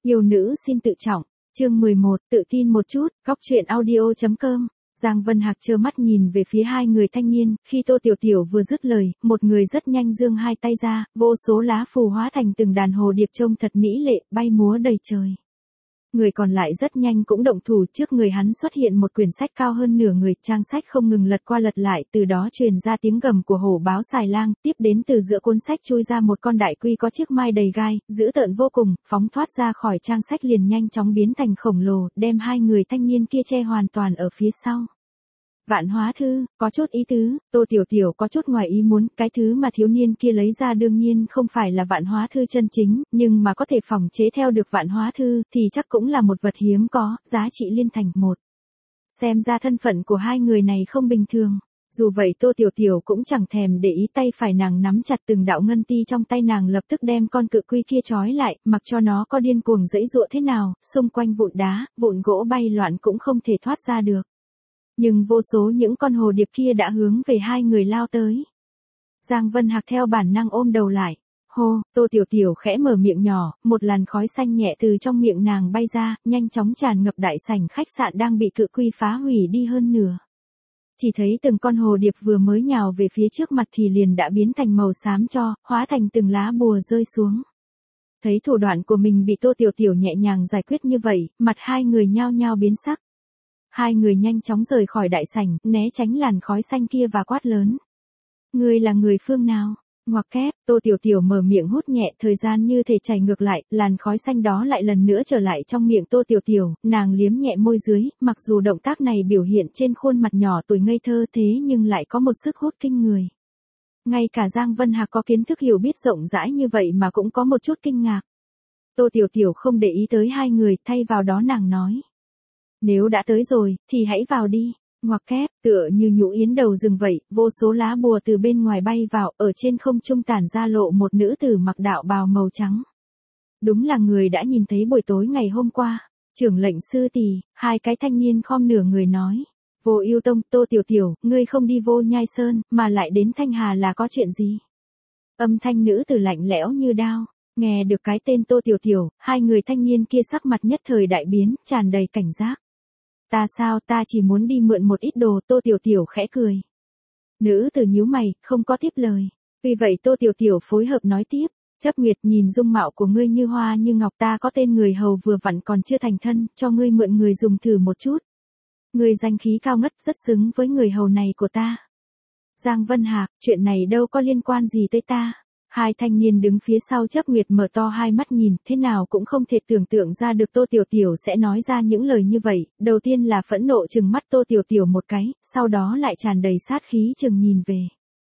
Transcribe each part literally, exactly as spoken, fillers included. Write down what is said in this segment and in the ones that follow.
Yêu nữ xin tự trọng, chương mười một, tự tin một chút, góc truyện audio chấm com. Giang Vân Hạc trơ mắt nhìn về phía hai người thanh niên, khi Tô Tiểu Tiểu vừa dứt lời, một người rất nhanh giương hai tay ra, vô số lá phù hóa thành từng đàn hồ điệp trông thật mỹ lệ, bay múa đầy trời. Người còn lại rất nhanh cũng động thủ, trước người hắn xuất hiện một quyển sách cao hơn nửa người, trang sách không ngừng lật qua lật lại, từ đó truyền ra tiếng gầm của hổ báo xài lang, tiếp đến từ giữa cuốn sách chui ra một con đại quy có chiếc mai đầy gai, dữ tợn vô cùng, phóng thoát ra khỏi trang sách liền nhanh chóng biến thành khổng lồ, đem hai người thanh niên kia che hoàn toàn ở phía sau. Vạn hóa thư, có chút ý tứ, Tô Tiểu Tiểu có chút ngoài ý muốn, cái thứ mà thiếu niên kia lấy ra đương nhiên không phải là vạn hóa thư chân chính, nhưng mà có thể phòng chế theo được vạn hóa thư, thì chắc cũng là một vật hiếm có, giá trị liên thành một. Xem ra thân phận của hai người này không bình thường. Dù vậy Tô Tiểu Tiểu cũng chẳng thèm để ý, tay phải nàng nắm chặt từng đạo ngân ti trong tay nàng, lập tức đem con cự quy kia trói lại, mặc cho nó có điên cuồng giãy giụa thế nào, xung quanh vụn đá, vụn gỗ bay loạn cũng không thể thoát ra được. Nhưng vô số những con hồ điệp kia đã hướng về hai người lao tới. Giang Vân Hạc theo bản năng ôm đầu lại. Hô, Tô Tiểu Tiểu khẽ mở miệng nhỏ, một làn khói xanh nhẹ từ trong miệng nàng bay ra, nhanh chóng tràn ngập đại sảnh khách sạn đang bị cự quy phá hủy đi hơn nửa. Chỉ thấy từng con hồ điệp vừa mới nhào về phía trước mặt thì liền đã biến thành màu xám cho, hóa thành từng lá bùa rơi xuống. Thấy thủ đoạn của mình bị Tô Tiểu Tiểu nhẹ nhàng giải quyết như vậy, mặt hai người nhao nhao biến sắc. Hai người nhanh chóng rời khỏi đại sảnh, né tránh làn khói xanh kia và quát lớn. Ngươi là người phương nào? Ngoặc kép, Tô Tiểu Tiểu mở miệng hút nhẹ, thời gian như thể chảy ngược lại, làn khói xanh đó lại lần nữa trở lại trong miệng Tô Tiểu Tiểu, nàng liếm nhẹ môi dưới, mặc dù động tác này biểu hiện trên khuôn mặt nhỏ tuổi ngây thơ thế nhưng lại có một sức hút kinh người. Ngay cả Giang Vân Hạc có kiến thức hiểu biết rộng rãi như vậy mà cũng có một chút kinh ngạc. Tô Tiểu Tiểu không để ý tới hai người, thay vào đó nàng nói. Nếu đã tới rồi, thì hãy vào đi. Ngoặc kép, tựa như nhũ yến đầu rừng vậy, vô số lá bùa từ bên ngoài bay vào, ở trên không trung tản ra lộ một nữ tử mặc đạo bào màu trắng. Đúng là người đã nhìn thấy buổi tối ngày hôm qua. Trưởng lệnh sư tỷ, hai cái thanh niên khom nửa người nói. Vô Ưu Tông, Tô Tiểu Tiểu, ngươi không đi Vô Nhai Sơn, mà lại đến Thanh Hà là có chuyện gì? Âm thanh nữ tử lạnh lẽo như đao. Nghe được cái tên Tô Tiểu Tiểu, hai người thanh niên kia sắc mặt nhất thời đại biến, tràn đầy cảnh giác. Ta sao, ta chỉ muốn đi mượn một ít đồ, Tô Tiểu Tiểu khẽ cười. Nữ tử nhíu mày, không có tiếp lời. Vì vậy Tô Tiểu Tiểu phối hợp nói tiếp, Chấp Nguyệt, nhìn dung mạo của ngươi như hoa như ngọc, ta có tên người hầu vừa vặn còn chưa thành thân, cho ngươi mượn người dùng thử một chút. Ngươi danh khí cao ngất, rất xứng với người hầu này của ta. Giang Vân Hạc, chuyện này đâu có liên quan gì tới ta. Hai thanh niên đứng phía sau Chấp Nguyệt mở to hai mắt nhìn, thế nào cũng không thể tưởng tượng ra được Tô Tiểu Tiểu sẽ nói ra những lời như vậy, đầu tiên là phẫn nộ trừng mắt Tô Tiểu Tiểu một cái, sau đó lại tràn đầy sát khí chừng nhìn về.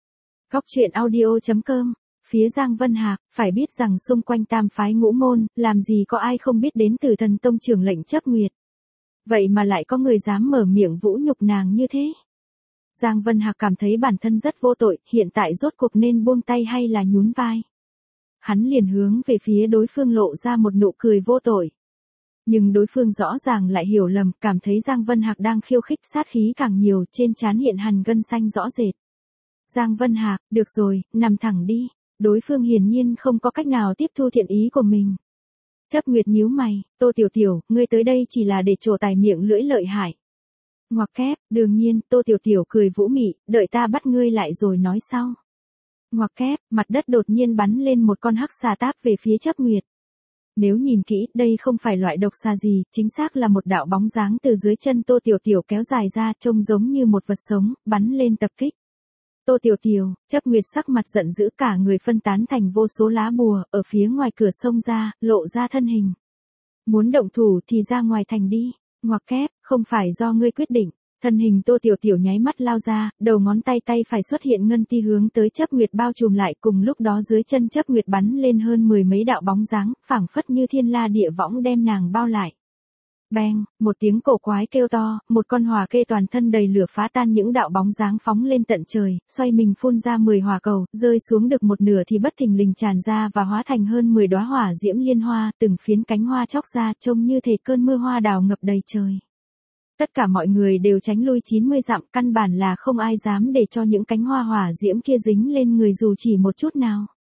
Góc truyện audio chấm com, phía Giang Vân Hạc, phải biết rằng xung quanh tam phái ngũ môn, làm gì có ai không biết đến từ Thần Tông trưởng lệnh Chấp Nguyệt. Vậy mà lại có người dám mở miệng vũ nhục nàng như thế. Giang Vân Hạc cảm thấy bản thân rất vô tội, hiện tại rốt cuộc nên buông tay hay là nhún vai. Hắn liền hướng về phía đối phương lộ ra một nụ cười vô tội. Nhưng đối phương rõ ràng lại hiểu lầm, cảm thấy Giang Vân Hạc đang khiêu khích, sát khí càng nhiều, trên trán hiện hằn gân xanh rõ rệt. Giang Vân Hạc, được rồi, nằm thẳng đi. Đối phương hiển nhiên không có cách nào tiếp thu thiện ý của mình. Chấp Nguyệt nhíu mày, Tô Tiểu Tiểu, ngươi tới đây chỉ là để trổ tài miệng lưỡi lợi hại. Ngoặc kép, đương nhiên, Tô Tiểu Tiểu cười vũ mị, đợi ta bắt ngươi lại rồi nói sau. Ngoặc kép, mặt đất đột nhiên bắn lên một con hắc xà táp về phía Chấp Nguyệt. Nếu nhìn kỹ, đây không phải loại độc xà gì, chính xác là một đạo bóng dáng từ dưới chân Tô Tiểu Tiểu kéo dài ra, trông giống như một vật sống, bắn lên tập kích. Tô Tiểu Tiểu, Chấp Nguyệt sắc mặt giận dữ, cả người phân tán thành vô số lá bùa, ở phía ngoài cửa sông ra, lộ ra thân hình. Muốn động thủ thì ra ngoài thành đi. Ngoặc kép, không phải do ngươi quyết định. Thân hình Tô Tiểu Tiểu nháy mắt lao ra, đầu ngón tay tay phải xuất hiện ngân ti hướng tới Chấp Nguyệt bao trùm lại, cùng lúc đó dưới chân Chấp Nguyệt bắn lên hơn mười mấy đạo bóng dáng, phảng phất như thiên la địa võng đem nàng bao lại. Beng, một tiếng cổ quái kêu to, một con hỏa kê toàn thân đầy lửa phá tan những đạo bóng dáng phóng lên tận trời, xoay mình phun ra mười hỏa cầu, rơi xuống được một nửa thì bất thình lình tràn ra và hóa thành hơn mười đóa hỏa diễm liên hoa, từng phiến cánh hoa chóc ra, trông như thể cơn mưa hoa đào ngập đầy trời. Tất cả mọi người đều tránh lui chín mươi dặm, căn bản là không ai dám để cho những cánh hoa hỏa diễm kia dính lên người dù chỉ một chút nào.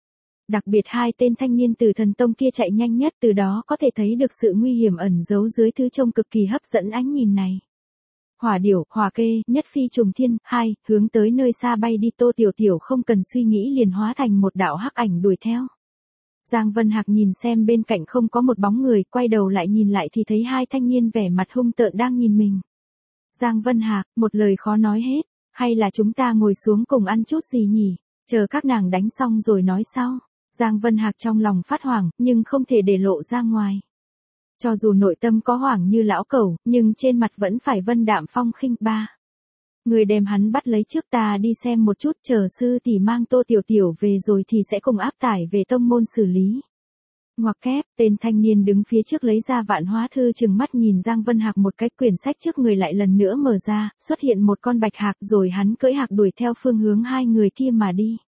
Đặc biệt hai tên thanh niên từ thần tông kia chạy nhanh nhất, từ đó có thể thấy được sự nguy hiểm ẩn giấu dưới thứ trông cực kỳ hấp dẫn ánh nhìn này. Hỏa điểu, hỏa kê, nhất phi trùng thiên, hai, hướng tới nơi xa bay đi. Tô Tiểu Tiểu không cần suy nghĩ liền hóa thành một đạo hắc ảnh đuổi theo. Giang Vân Hạc nhìn xem bên cạnh không có một bóng người, quay đầu lại nhìn lại thì thấy hai thanh niên vẻ mặt hung tợn đang nhìn mình. Giang Vân Hạc, một lời khó nói hết, hay là chúng ta ngồi xuống cùng ăn chút gì nhỉ, chờ các nàng đánh xong rồi nói sau. Giang Vân Hạc trong lòng phát hoảng, nhưng không thể để lộ ra ngoài. Cho dù nội tâm có hoảng như lão cẩu, nhưng trên mặt vẫn phải vân đạm phong khinh. Ba. Người đem hắn bắt lấy trước, ta đi xem một chút, chờ sư tỷ mang Tô Tiểu Tiểu về rồi thì sẽ cùng áp tải về tông môn xử lý. Ngoặc kép, tên thanh niên đứng phía trước lấy ra Vạn Hóa Thư, trừng mắt nhìn Giang Vân Hạc một cái, quyển sách trước người lại lần nữa mở ra, xuất hiện một con bạch hạc, rồi hắn cưỡi hạc đuổi theo phương hướng hai người kia mà đi.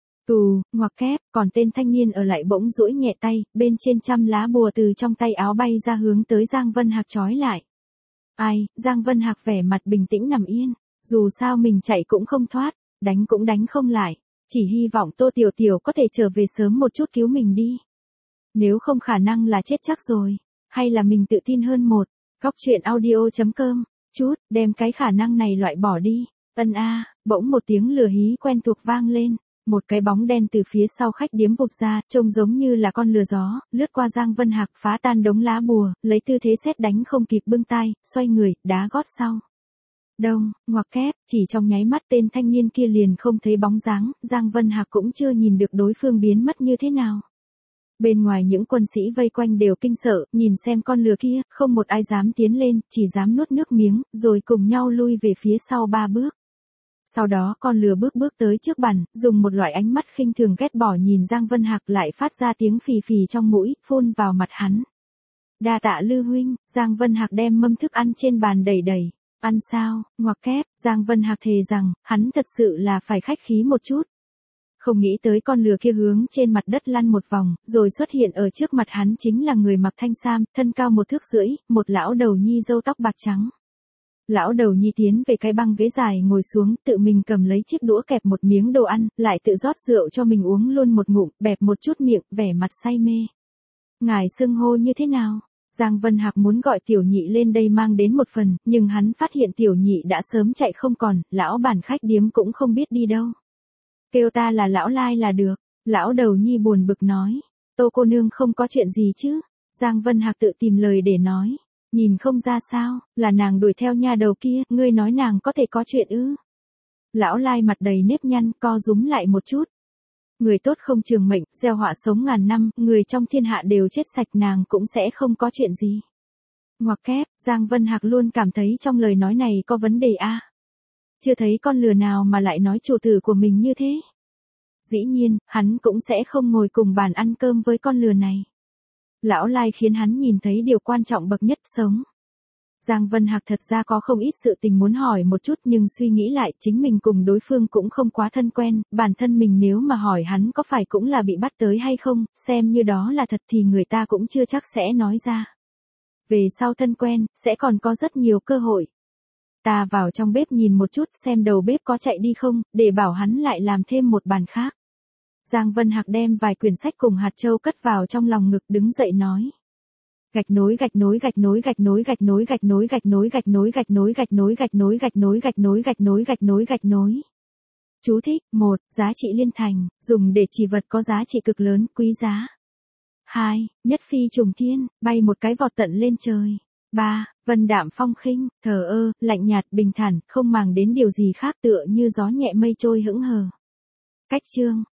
Tù, ngoặc kép, còn tên thanh niên ở lại bỗng duỗi nhẹ tay, bên trên trăm lá bùa từ trong tay áo bay ra hướng tới Giang Vân Hạc trói lại. Ai, Giang Vân Hạc vẻ mặt bình tĩnh nằm yên, dù sao mình chạy cũng không thoát, đánh cũng đánh không lại, chỉ hy vọng Tô Tiểu Tiểu có thể trở về sớm một chút cứu mình đi. Nếu không khả năng là chết chắc rồi, hay là mình tự tin hơn một. Góc truyện audio chấm com, chút, đem cái khả năng này loại bỏ đi. Ân a, bỗng một tiếng lừa hí quen thuộc vang lên. Một cái bóng đen từ phía sau khách điếm vụt ra, trông giống như là con lừa gió, lướt qua Giang Vân Hạc, phá tan đống lá bùa, lấy tư thế sét đánh không kịp bưng tay, xoay người, đá gót sau. Đông, ngoặc kép, chỉ trong nháy mắt tên thanh niên kia liền không thấy bóng dáng, Giang Vân Hạc cũng chưa nhìn được đối phương biến mất như thế nào. Bên ngoài những quân sĩ vây quanh đều kinh sợ, nhìn xem con lừa kia, không một ai dám tiến lên, chỉ dám nuốt nước miếng, rồi cùng nhau lui về phía sau ba bước. Sau đó con lừa bước bước tới trước bàn, dùng một loại ánh mắt khinh thường ghét bỏ nhìn Giang Vân Hạc, lại phát ra tiếng phì phì trong mũi, phun vào mặt hắn. Đa tạ Lư huynh. Giang Vân Hạc đem mâm thức ăn trên bàn đẩy đẩy. Ăn sao, ngoặc kép, Giang Vân Hạc thề rằng, hắn thật sự là phải khách khí một chút. Không nghĩ tới con lừa kia hướng trên mặt đất lăn một vòng, rồi xuất hiện ở trước mặt hắn chính là người mặc thanh sam, thân cao một thước rưỡi, một lão đầu nhi râu tóc bạc trắng. Lão đầu nhi tiến về cái băng ghế dài ngồi xuống, tự mình cầm lấy chiếc đũa kẹp một miếng đồ ăn, lại tự rót rượu cho mình uống luôn một ngụm, bẹp một chút miệng, vẻ mặt say mê. Ngài xưng hô như thế nào? Giang Vân Hạc muốn gọi tiểu nhị lên đây mang đến một phần, nhưng hắn phát hiện tiểu nhị đã sớm chạy không còn, lão bản khách điếm cũng không biết đi đâu. Kêu ta là lão Lai là được. Lão đầu nhi buồn bực nói. Tô cô nương không có chuyện gì chứ? Giang Vân Hạc tự tìm lời để nói. Nhìn không ra sao, là nàng đuổi theo nha đầu kia, ngươi nói nàng có thể có chuyện ư? Lão Lai mặt đầy nếp nhăn, co rúm lại một chút. Người tốt không trường mệnh, gieo họa sống ngàn năm, người trong thiên hạ đều chết sạch, nàng cũng sẽ không có chuyện gì. Ngoặc kép, Giang Vân Hạc luôn cảm thấy trong lời nói này có vấn đề a. Chưa thấy con lừa nào mà lại nói chủ tử của mình như thế. Dĩ nhiên, hắn cũng sẽ không ngồi cùng bàn ăn cơm với con lừa này. Lão Lai khiến hắn nhìn thấy điều quan trọng bậc nhất sống. Giang Vân Hạc thật ra có không ít sự tình muốn hỏi một chút, nhưng suy nghĩ lại chính mình cùng đối phương cũng không quá thân quen, bản thân mình nếu mà hỏi hắn có phải cũng là bị bắt tới hay không, xem như đó là thật thì người ta cũng chưa chắc sẽ nói ra. Về sau thân quen, sẽ còn có rất nhiều cơ hội. Ta vào trong bếp nhìn một chút xem đầu bếp có chạy đi không, để bảo hắn lại làm thêm một bàn khác. Giang Vân Hạc đem vài quyển sách cùng hạt châu cất vào trong lòng ngực, đứng dậy nói. Gạch nối gạch nối gạch nối gạch nối gạch nối gạch nối gạch nối gạch nối gạch nối gạch nối gạch nối gạch nối gạch nối gạch nối gạch nối gạch nối. Chú thích: một. Giá trị liên thành, dùng để chỉ vật có giá trị cực lớn, quý giá. hai. Nhất phi trùng thiên, bay một cái vọt tận lên trời. ba. Vân đạm phong khinh, thờ ơ, lạnh nhạt, bình thản, không màng đến điều gì khác, tựa như gió nhẹ mây trôi hững hờ. Cách chương